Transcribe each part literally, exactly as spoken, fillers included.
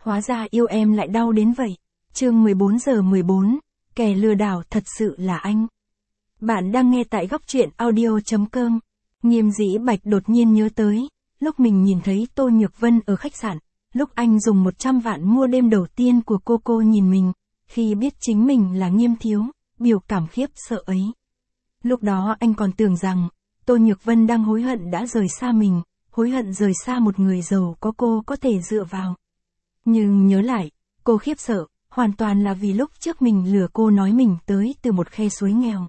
hóa ra yêu em lại đau đến vậy. Chương mười bốn giờ mười bốn, kẻ lừa đảo thật sự là anh. Bạn đang nghe tại góc truyện audio chấm com. Nghiêm Dĩ Bạch đột nhiên nhớ tới, lúc mình nhìn thấy Tô Nhược Vân ở khách sạn, lúc anh dùng một trăm vạn mua đêm đầu tiên của cô cô nhìn mình, khi biết chính mình là Nghiêm Thiếu, biểu cảm khiếp sợ ấy. Lúc đó anh còn tưởng rằng, Tô Nhược Vân đang hối hận đã rời xa mình, hối hận rời xa một người giàu có cô có thể dựa vào. Nhưng nhớ lại, cô khiếp sợ, hoàn toàn là vì lúc trước mình lừa cô nói mình tới từ một khe suối nghèo.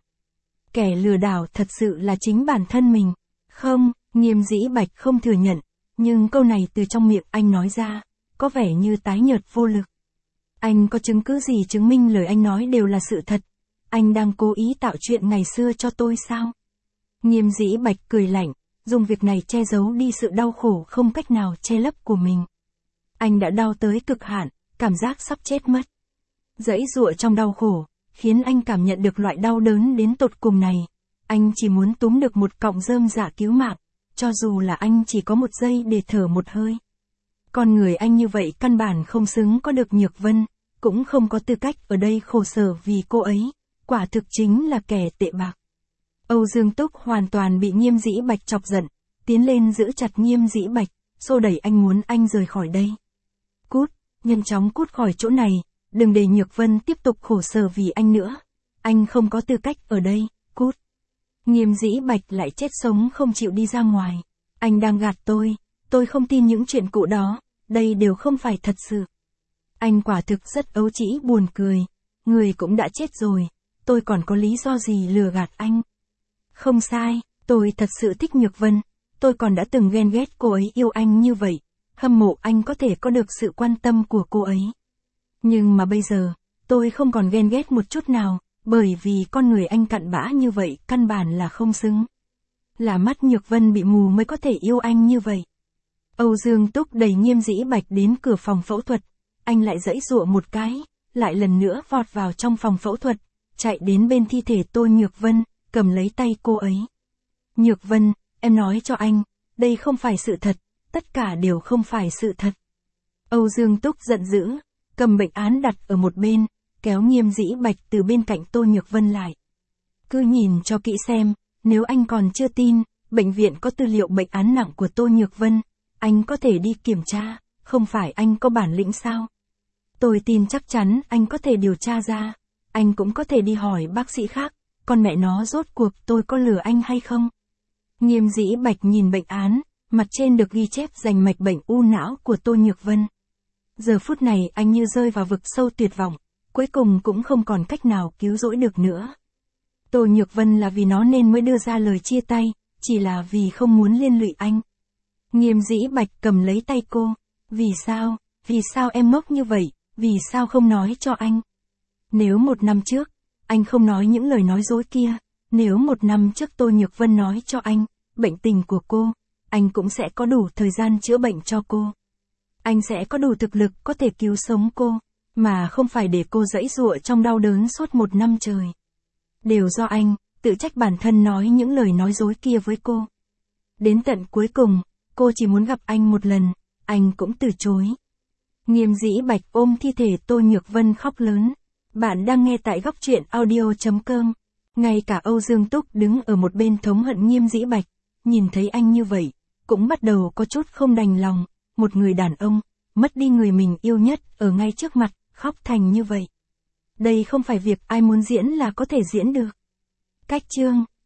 Kẻ lừa đảo thật sự là chính bản thân mình. Không, Nghiêm Dĩ Bạch không thừa nhận, nhưng câu này từ trong miệng anh nói ra, có vẻ như tái nhợt vô lực. Anh có chứng cứ gì chứng minh lời anh nói đều là sự thật? Anh đang cố ý tạo chuyện ngày xưa cho tôi sao? Nghiêm Dĩ Bạch cười lạnh, dùng việc này che giấu đi sự đau khổ không cách nào che lấp của mình. Anh đã đau tới cực hạn, cảm giác sắp chết mất. Giãy giụa trong đau khổ, khiến anh cảm nhận được loại đau đớn đến tột cùng này. Anh chỉ muốn túm được một cọng rơm rạ cứu mạng, cho dù là anh chỉ có một giây để thở một hơi. Con người anh như vậy căn bản không xứng có được Nhược Vân, cũng không có tư cách ở đây khổ sở vì cô ấy, quả thực chính là kẻ tệ bạc. Âu Dương Túc hoàn toàn bị Nghiêm Dĩ Bạch chọc giận, tiến lên giữ chặt Nghiêm Dĩ Bạch, xô đẩy anh muốn anh rời khỏi đây. Cút, nhanh chóng cút khỏi chỗ này, đừng để Nhược Vân tiếp tục khổ sở vì anh nữa. Anh không có tư cách ở đây, cút. Nghiêm Dĩ Bạch lại chết sống không chịu đi ra ngoài. Anh đang gạt tôi, tôi không tin những chuyện cũ đó, đây đều không phải thật sự. Anh quả thực rất ấu trĩ buồn cười, người cũng đã chết rồi, tôi còn có lý do gì lừa gạt anh. Không sai, tôi thật sự thích Nhược Vân, tôi còn đã từng ghen ghét cô ấy yêu anh như vậy, hâm mộ anh có thể có được sự quan tâm của cô ấy. Nhưng mà bây giờ, tôi không còn ghen ghét một chút nào, bởi vì con người anh cặn bã như vậy căn bản là không xứng. Là mắt Nhược Vân bị mù mới có thể yêu anh như vậy. Âu Dương Túc đẩy Nghiêm Dĩ Bạch đến cửa phòng phẫu thuật, anh lại giãy giụa một cái, lại lần nữa vọt vào trong phòng phẫu thuật, chạy đến bên thi thể Tô Nhược Vân, cầm lấy tay cô ấy. Nhược Vân, em nói cho anh, đây không phải sự thật, tất cả đều không phải sự thật. Âu Dương Túc giận dữ, cầm bệnh án đặt ở một bên, kéo Nghiêm Dĩ Bạch từ bên cạnh Tô Nhược Vân lại. Cứ nhìn cho kỹ xem, nếu anh còn chưa tin, bệnh viện có tư liệu bệnh án nặng của Tô Nhược Vân, anh có thể đi kiểm tra, không phải anh có bản lĩnh sao? Tôi tin chắc chắn anh có thể điều tra ra, anh cũng có thể đi hỏi bác sĩ khác, con mẹ nó rốt cuộc tôi có lừa anh hay không? Nghiêm Dĩ Bạch nhìn bệnh án, mặt trên được ghi chép rành mạch bệnh u não của Tô Nhược Vân. Giờ phút này anh như rơi vào vực sâu tuyệt vọng, cuối cùng cũng không còn cách nào cứu rỗi được nữa. Tô Nhược Vân là vì nó nên mới đưa ra lời chia tay, chỉ là vì không muốn liên lụy anh. Nghiêm Dĩ Bạch cầm lấy tay cô, vì sao, vì sao em ngốc như vậy, vì sao không nói cho anh? Nếu một năm trước, anh không nói những lời nói dối kia, nếu một năm trước Tô Nhược Vân nói cho anh, bệnh tình của cô, anh cũng sẽ có đủ thời gian chữa bệnh cho cô. Anh sẽ có đủ thực lực có thể cứu sống cô, mà không phải để cô giãy giụa trong đau đớn suốt một năm trời. Đều do anh, tự trách bản thân nói những lời nói dối kia với cô. Đến tận cuối cùng, cô chỉ muốn gặp anh một lần, anh cũng từ chối. Nghiêm Dĩ Bạch ôm thi thể Tô Nhược Vân khóc lớn. Bạn đang nghe tại góc truyện audio chấm com. Ngay cả Âu Dương Túc đứng ở một bên thống hận Nghiêm Dĩ Bạch, nhìn thấy anh như vậy, cũng bắt đầu có chút không đành lòng, một người đàn ông, mất đi người mình yêu nhất ở ngay trước mặt, khóc thành như vậy. Đây không phải việc ai muốn diễn là có thể diễn được. Cách chương